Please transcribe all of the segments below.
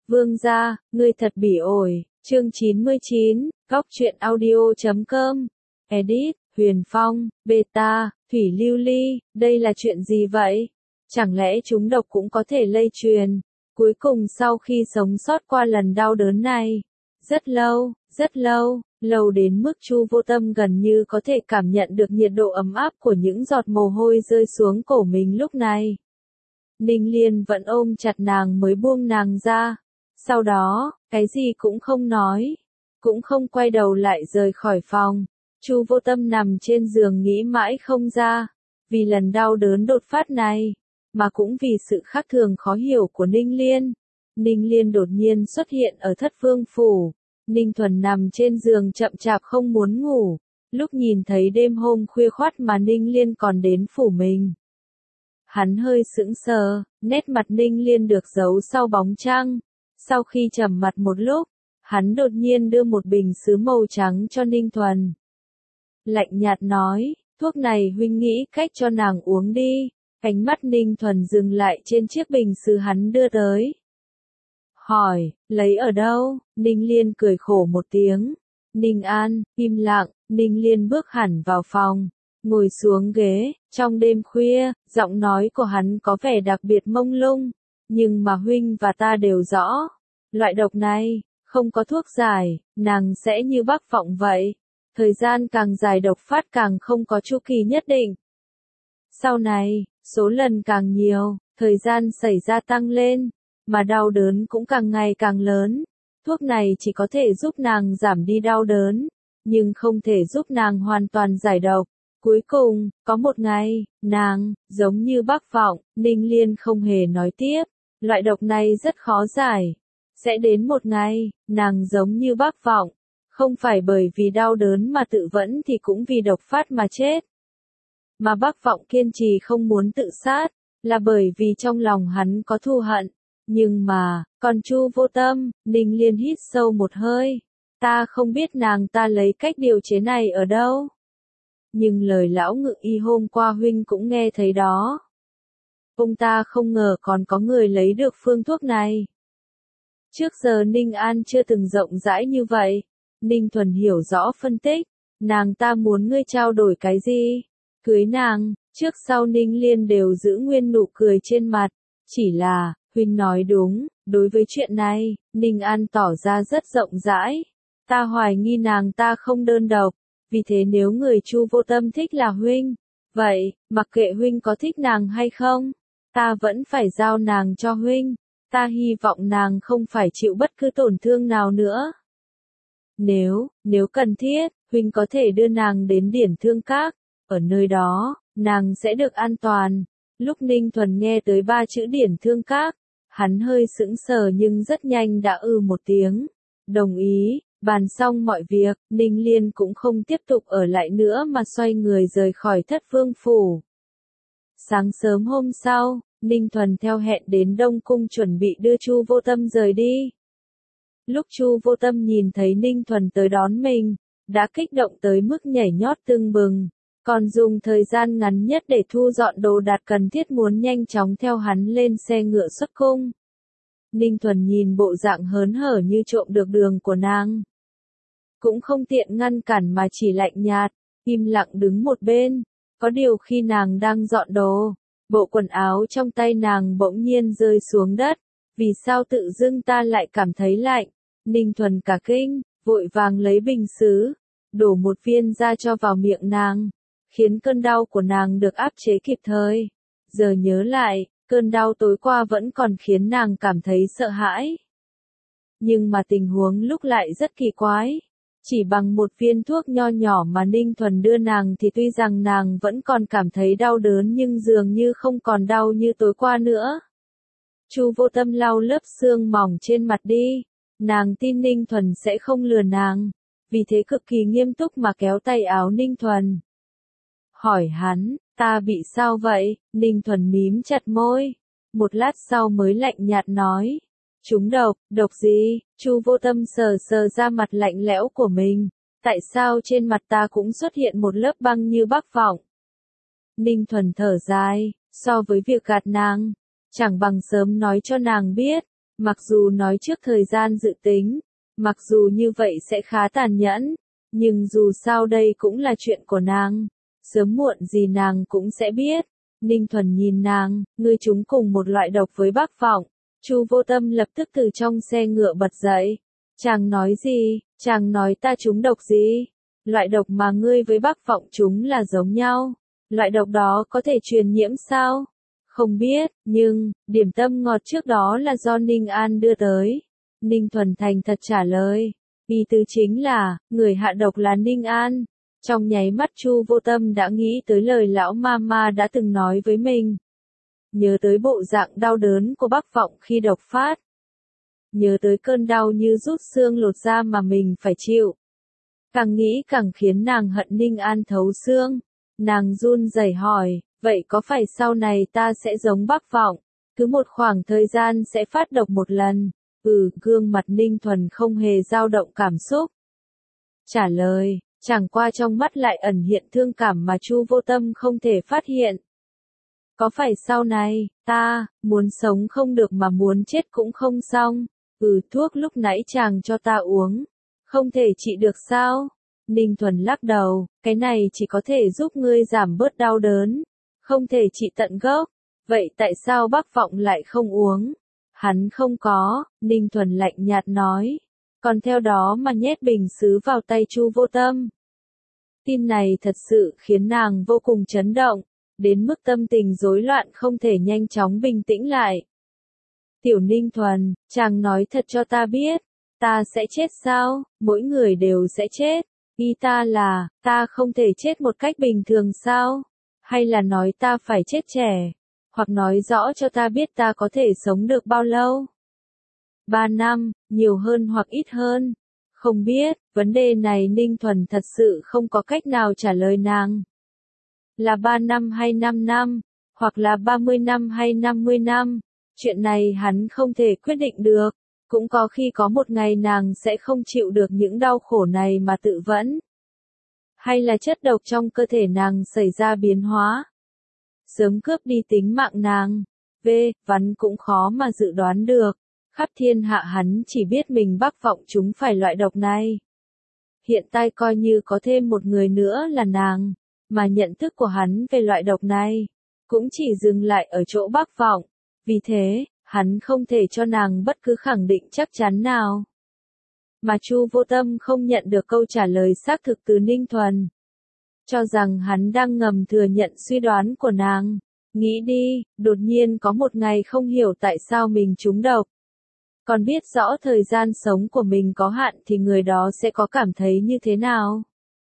Vương gia, ngươi thật bỉ ổi. Chương 99, Góc truyện audio.com. Edit, Huyền Phong, Beta, Thủy Lưu Ly, đây là chuyện gì vậy? Chẳng lẽ chúng độc cũng có thể lây truyền? Cuối cùng sau khi sống sót qua lần đau đớn này, rất lâu đến mức Chu Vô Tâm gần như có thể cảm nhận được nhiệt độ ấm áp của những giọt mồ hôi rơi xuống cổ mình lúc này. Ninh Liên vẫn ôm chặt nàng mới buông nàng ra. Sau đó, cái gì cũng không nói, cũng không quay đầu lại rời khỏi phòng. Chu Vô Tâm nằm trên giường nghĩ mãi không ra, vì lần đau đớn đột phát này, mà cũng vì sự khác thường khó hiểu của Ninh Liên. Ninh Liên đột nhiên xuất hiện ở Thất Vương phủ. Ninh Thuần nằm trên giường chậm chạp không muốn ngủ, lúc nhìn thấy đêm hôm khuya khoắt mà Ninh Liên còn đến phủ mình. Hắn hơi sững sờ, nét mặt Ninh Liên được giấu sau bóng trăng. Sau khi trầm mặt một lúc, hắn đột nhiên đưa một bình sứ màu trắng cho Ninh Thuần. Lạnh nhạt nói, thuốc này huynh nghĩ cách cho nàng uống đi. Ánh mắt Ninh Thuần dừng lại trên chiếc bình sứ hắn đưa tới. Hỏi, lấy ở đâu? Ninh Liên cười khổ một tiếng. Ninh An, im lặng. Ninh Liên bước hẳn vào phòng, ngồi xuống ghế. Trong đêm khuya, giọng nói của hắn có vẻ đặc biệt mông lung. Nhưng mà huynh và ta đều rõ, loại độc này, không có thuốc giải, nàng sẽ như Bắc Vọng vậy. Thời gian càng dài độc phát càng không có chu kỳ nhất định. Sau này, số lần càng nhiều, thời gian xảy ra tăng lên, mà đau đớn cũng càng ngày càng lớn. Thuốc này chỉ có thể giúp nàng giảm đi đau đớn, nhưng không thể giúp nàng hoàn toàn giải độc. Cuối cùng, có một ngày, nàng, giống như Bắc Vọng, Ninh Liên không hề nói tiếp, loại độc này rất khó giải. Sẽ đến một ngày, nàng giống như Bắc Vọng, không phải bởi vì đau đớn mà tự vẫn thì cũng vì độc phát mà chết. Mà Bắc Vọng kiên trì không muốn tự sát, là bởi vì trong lòng hắn có thù hận. Nhưng mà, còn Chu Vô Tâm, Ninh Liên hít sâu một hơi. Ta không biết nàng ta lấy cách điều chế này ở đâu. Nhưng lời lão Ngự Y hôm qua huynh cũng nghe thấy đó. Ông ta không ngờ còn có người lấy được phương thuốc này. Trước giờ Ninh An chưa từng rộng rãi như vậy. Ninh Thuần hiểu rõ phân tích. Nàng ta muốn ngươi trao đổi cái gì? Cưới nàng. Trước sau Ninh Liên đều giữ nguyên nụ cười trên mặt. Chỉ là, huynh nói đúng, đối với chuyện này, Ninh An tỏ ra rất rộng rãi. Ta hoài nghi nàng ta không đơn độc. Vì thế nếu người Chu Vô Tâm thích là huynh, vậy, mặc kệ huynh có thích nàng hay không, ta vẫn phải giao nàng cho huynh. Ta hy vọng nàng không phải chịu bất cứ tổn thương nào nữa. Nếu cần thiết, huynh có thể đưa nàng đến Điển Thương Các. Ở nơi đó, nàng sẽ được an toàn. Lúc Ninh Thuần nghe tới 3 chữ Điển Thương Các, hắn hơi sững sờ nhưng rất nhanh đã một tiếng. Đồng ý. Bàn xong mọi việc, Ninh Liên cũng không tiếp tục ở lại nữa mà xoay người rời khỏi Thất Vương phủ. Sáng sớm hôm sau, Ninh Thuần theo hẹn đến Đông Cung chuẩn bị đưa Chu Vô Tâm rời đi. Lúc Chu Vô Tâm nhìn thấy Ninh Thuần tới đón mình, đã kích động tới mức nhảy nhót tưng bừng, còn dùng thời gian ngắn nhất để thu dọn đồ đạc cần thiết muốn nhanh chóng theo hắn lên xe ngựa xuất cung. Ninh Thuần nhìn bộ dạng hớn hở như trộm được đường của nàng. Cũng không tiện ngăn cản mà chỉ lạnh nhạt, im lặng đứng một bên. Có điều khi nàng đang dọn đồ, bộ quần áo trong tay nàng bỗng nhiên rơi xuống đất. Vì sao tự dưng ta lại cảm thấy lạnh? Ninh Thuần cả kinh, vội vàng lấy bình sứ, đổ một viên ra cho vào miệng nàng, khiến cơn đau của nàng được áp chế kịp thời. Giờ nhớ lại, cơn đau tối qua vẫn còn khiến nàng cảm thấy sợ hãi. Nhưng mà tình huống lúc lại rất kỳ quái. Chỉ bằng một viên thuốc nho nhỏ mà Ninh Thuần đưa nàng thì tuy rằng nàng vẫn còn cảm thấy đau đớn nhưng dường như không còn đau như tối qua nữa. Chu Vô Tâm lau lớp sương mỏng trên mặt đi. Nàng tin Ninh Thuần sẽ không lừa nàng. Vì thế cực kỳ nghiêm túc mà kéo tay áo Ninh Thuần. Hỏi hắn, ta bị sao vậy? Ninh Thuần mím chặt môi. Một lát sau mới lạnh nhạt nói. Trúng độc, độc gì? Chu Vô Tâm sờ ra mặt lạnh lẽo của mình. Tại sao trên mặt ta cũng xuất hiện một lớp băng như Bắc Vọng? Ninh Thuần thở dài, so với việc gạt nàng, chẳng bằng sớm nói cho nàng biết. Mặc dù nói trước thời gian dự tính, mặc dù như vậy sẽ khá tàn nhẫn, nhưng dù sao đây cũng là chuyện của nàng. Sớm muộn gì nàng cũng sẽ biết. Ninh Thuần nhìn nàng, ngươi chúng cùng một loại độc với Bác Vọng. Chu Vô Tâm lập tức từ trong xe ngựa bật dậy. Chàng nói gì? Chàng nói ta trúng độc gì? Loại độc mà ngươi với Bác Vọng chúng là giống nhau. Loại độc đó có thể truyền nhiễm sao? Không biết, nhưng, điểm tâm ngọt trước đó là do Ninh An đưa tới. Ninh Thuần thành thật trả lời. Ý tứ chính là, người hạ độc là Ninh An. Trong nháy mắt Chu Vô Tâm đã nghĩ tới lời lão mama đã từng nói với mình. Nhớ tới bộ dạng đau đớn của Bác Vọng khi độc phát. Nhớ tới cơn đau như rút xương lột da mà mình phải chịu. Càng nghĩ càng khiến nàng hận Ninh An thấu xương. Nàng run rẩy hỏi, vậy có phải sau này ta sẽ giống Bác Vọng, cứ một khoảng thời gian sẽ phát độc một lần? Gương mặt Ninh Thuần không hề dao động cảm xúc. Trả lời, chẳng qua trong mắt lại ẩn hiện thương cảm mà Chu Vô Tâm không thể phát hiện. Có phải sau này, ta, muốn sống không được mà muốn chết cũng không xong? Thuốc lúc nãy chàng cho ta uống, không thể trị được sao? Ninh Thuần lắc đầu, cái này chỉ có thể giúp ngươi giảm bớt đau đớn, không thể trị tận gốc. Vậy tại sao Bác Vọng lại không uống? Hắn không có, Ninh Thuần lạnh nhạt nói. Còn theo đó mà nhét bình sứ vào tay Chu Vô Tâm. Tin này thật sự khiến nàng vô cùng chấn động, đến mức tâm tình rối loạn không thể nhanh chóng bình tĩnh lại. Tiểu Ninh Thuần, chàng nói thật cho ta biết, ta sẽ chết sao? Mỗi người đều sẽ chết. Ý ta là, ta không thể chết một cách bình thường sao? Hay là nói ta phải chết trẻ? Hoặc nói rõ cho ta biết ta có thể sống được bao lâu? 3 năm, nhiều hơn hoặc ít hơn? Không biết, vấn đề này Ninh Thuần thật sự không có cách nào trả lời nàng. Là 3 năm hay 5 năm, hoặc là 30 năm hay 50 năm, chuyện này hắn không thể quyết định được. Cũng có khi có một ngày nàng sẽ không chịu được những đau khổ này mà tự vẫn. Hay là chất độc trong cơ thể nàng xảy ra biến hóa, sớm cướp đi tính mạng nàng. Vắn cũng khó mà dự đoán được. Khắp thiên hạ hắn chỉ biết mình Bác Vọng chúng phải loại độc này. Hiện tại coi như có thêm một người nữa là nàng, mà nhận thức của hắn về loại độc này cũng chỉ dừng lại ở chỗ Bác Vọng. Vì thế, hắn không thể cho nàng bất cứ khẳng định chắc chắn nào. Mà Chu Vô Tâm không nhận được câu trả lời xác thực từ Ninh Thuần, cho rằng hắn đang ngầm thừa nhận suy đoán của nàng. Nghĩ đi, đột nhiên có một ngày không hiểu tại sao mình trúng độc. Còn biết rõ thời gian sống của mình có hạn thì người đó sẽ có cảm thấy như thế nào?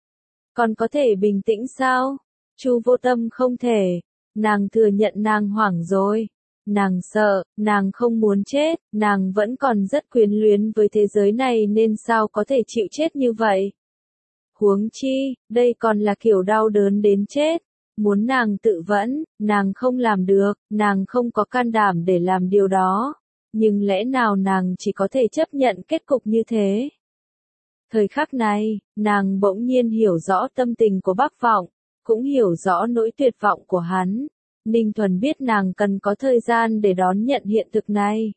Còn có thể bình tĩnh sao? Chu Vô Tâm không thể. Nàng thừa nhận nàng hoảng rồi. Nàng sợ, nàng không muốn chết, nàng vẫn còn rất quyến luyến với thế giới này nên sao có thể chịu chết như vậy? Huống chi, đây còn là kiểu đau đớn đến chết. Muốn nàng tự vẫn, nàng không làm được, nàng không có can đảm để làm điều đó. Nhưng lẽ nào nàng chỉ có thể chấp nhận kết cục như thế? Thời khắc này, nàng bỗng nhiên hiểu rõ tâm tình của Bác Vọng, cũng hiểu rõ nỗi tuyệt vọng của hắn. Ninh Thuần biết nàng cần có thời gian để đón nhận hiện thực này.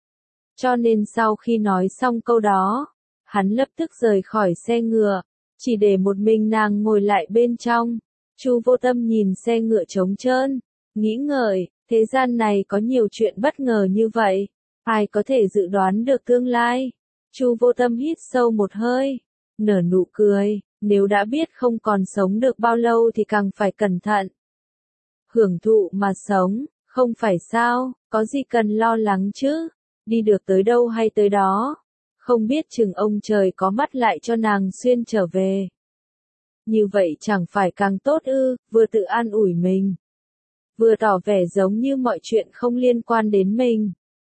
Cho nên sau khi nói xong câu đó, hắn lập tức rời khỏi xe ngựa, chỉ để một mình nàng ngồi lại bên trong. Chu Vô Tâm nhìn xe ngựa trống trơn, nghĩ ngợi, thế gian này có nhiều chuyện bất ngờ như vậy, ai có thể dự đoán được tương lai? Chu Vô Tâm hít sâu một hơi, nở nụ cười, nếu đã biết không còn sống được bao lâu thì càng phải cẩn thận. Hưởng thụ mà sống, không phải sao, có gì cần lo lắng chứ, đi được tới đâu hay tới đó, không biết chừng ông trời có mắt lại cho nàng xuyên trở về. Như vậy chẳng phải càng tốt ư? Vừa tự an ủi mình, vừa tỏ vẻ giống như mọi chuyện không liên quan đến mình.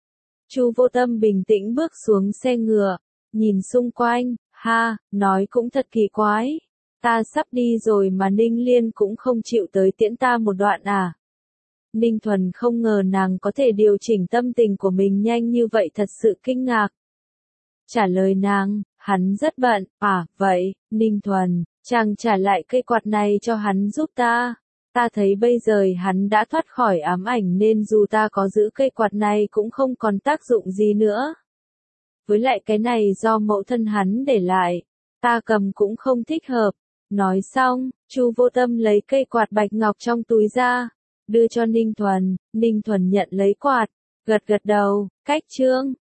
Chu Vô Tâm bình tĩnh bước xuống xe ngựa, nhìn xung quanh, nói cũng thật kỳ quái. Ta sắp đi rồi mà Ninh Liên cũng không chịu tới tiễn ta một đoạn à? Ninh Thuần không ngờ nàng có thể điều chỉnh tâm tình của mình nhanh như vậy, thật sự kinh ngạc. Trả lời nàng, hắn rất bận. Vậy, Ninh Thuần, chàng trả lại cây quạt này cho hắn giúp ta. Ta thấy bây giờ hắn đã thoát khỏi ám ảnh nên dù ta có giữ cây quạt này cũng không còn tác dụng gì nữa. Với lại cái này do mẫu thân hắn để lại, ta cầm cũng không thích hợp. Nói xong, Chu Vô Tâm lấy cây quạt bạch ngọc trong túi ra, đưa cho Ninh Thuần. Ninh Thuần nhận lấy quạt, gật gật đầu, cách chương.